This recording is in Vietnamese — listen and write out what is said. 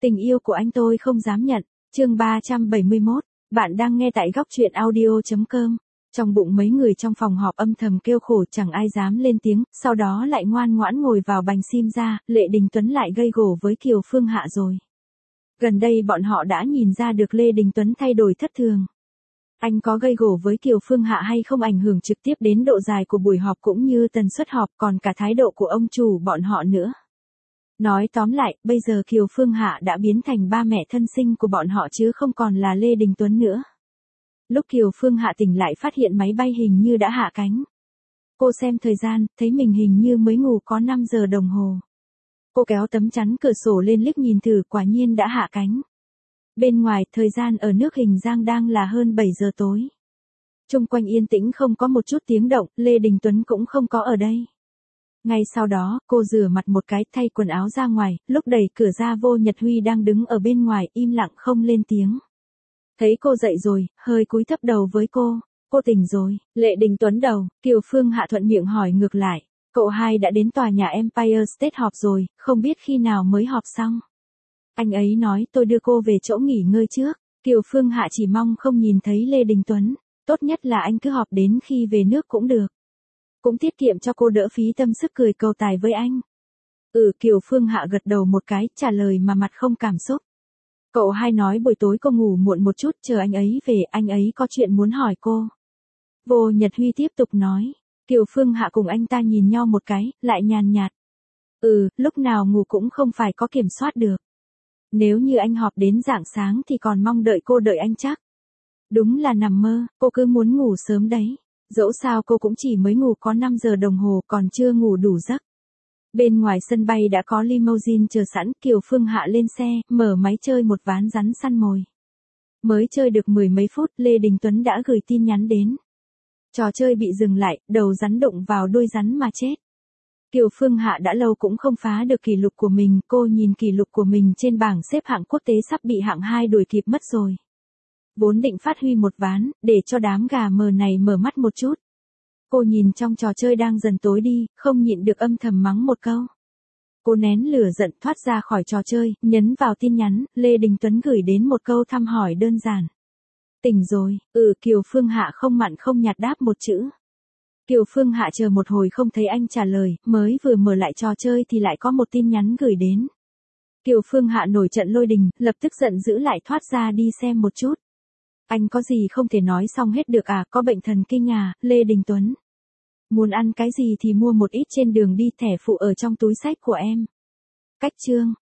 Tình yêu của anh tôi không dám nhận. Chương 371. Bạn đang nghe tại góc truyện audio.com. Trong bụng mấy người trong phòng họp âm thầm kêu khổ, chẳng ai dám lên tiếng, sau đó lại ngoan ngoãn ngồi vào bành sim ra. Lệ Đình Tuấn lại gây gổ với Kiều Phương Hạ rồi. Gần đây bọn họ đã nhìn ra được Lê Đình Tuấn thay đổi thất thường. Anh có gây gổ với Kiều Phương Hạ hay không ảnh hưởng trực tiếp đến độ dài của buổi họp cũng như tần suất họp, còn cả thái độ của ông chủ bọn họ nữa. Nói tóm lại, bây giờ Kiều Phương Hạ đã biến thành ba mẹ thân sinh của bọn họ chứ không còn là Lê Đình Tuấn nữa. Lúc Kiều Phương Hạ tỉnh lại phát hiện máy bay hình như đã hạ cánh. Cô xem thời gian, thấy mình hình như mới ngủ có 5 giờ đồng hồ. Cô kéo tấm chắn cửa sổ lên liếc nhìn thử, quả nhiên đã hạ cánh. Bên ngoài, thời gian ở nước Hình Giang đang là hơn 7 giờ tối. Chung quanh yên tĩnh không có một chút tiếng động, Lê Đình Tuấn cũng không có ở đây. Ngay sau đó, cô rửa mặt một cái, thay quần áo ra ngoài, lúc đẩy cửa ra Vô Nhật Huy đang đứng ở bên ngoài, im lặng không lên tiếng. Thấy cô dậy rồi, hơi cúi thấp đầu với cô tỉnh rồi. Lệ Đình Tuấn đầu, Kiều Phương Hạ thuận miệng hỏi ngược lại, cậu hai đã đến tòa nhà Empire State họp rồi, không biết khi nào mới họp xong. Anh ấy nói tôi đưa cô về chỗ nghỉ ngơi trước. Kiều Phương Hạ chỉ mong không nhìn thấy Lê Đình Tuấn, tốt nhất là anh cứ họp đến khi về nước cũng được. Cũng tiết kiệm cho cô đỡ phí tâm sức cười cầu tài với anh. Kiều Phương Hạ gật đầu một cái, trả lời mà mặt không cảm xúc. Cậu hai nói buổi tối cô ngủ muộn một chút, chờ anh ấy về, anh ấy có chuyện muốn hỏi cô. Vô Nhật Huy tiếp tục nói. Kiều Phương Hạ cùng anh ta nhìn nhau một cái, lại nhàn nhạt. Lúc nào ngủ cũng không phải có kiểm soát được. Nếu như anh họp đến rạng sáng thì còn mong đợi cô đợi anh chắc. Đúng là nằm mơ, cô cứ muốn ngủ sớm đấy. Dẫu sao cô cũng chỉ mới ngủ có 5 giờ đồng hồ, còn chưa ngủ đủ giấc. Bên ngoài sân bay đã có limousine chờ sẵn, Kiều Phương Hạ lên xe, mở máy chơi một ván rắn săn mồi. Mới chơi được 10 mấy phút, Lê Đình Tuấn đã gửi tin nhắn đến. Trò chơi bị dừng lại, đầu rắn đụng vào đuôi rắn mà chết. Kiều Phương Hạ đã lâu cũng không phá được kỷ lục của mình, cô nhìn kỷ lục của mình trên bảng xếp hạng quốc tế sắp bị hạng 2 đuổi kịp mất rồi. Vốn định phát huy một ván, để cho đám gà mờ này mở mắt một chút. Cô nhìn trong trò chơi đang dần tối đi, không nhịn được âm thầm mắng một câu. Cô nén lửa giận thoát ra khỏi trò chơi, nhấn vào tin nhắn, Lê Đình Tuấn gửi đến một câu thăm hỏi đơn giản. Tỉnh rồi, Kiều Phương Hạ không mặn không nhạt đáp một chữ. Kiều Phương Hạ chờ một hồi không thấy anh trả lời, mới vừa mở lại trò chơi thì lại có một tin nhắn gửi đến. Kiều Phương Hạ nổi trận lôi đình, lập tức giận dữ lại thoát ra đi xem một chút. Anh có gì không thể nói xong hết được à, có bệnh thần kinh à, Lê Đình Tuấn. Muốn ăn cái gì thì mua một ít trên đường đi, thẻ phụ ở trong túi xách của em. Cách chương.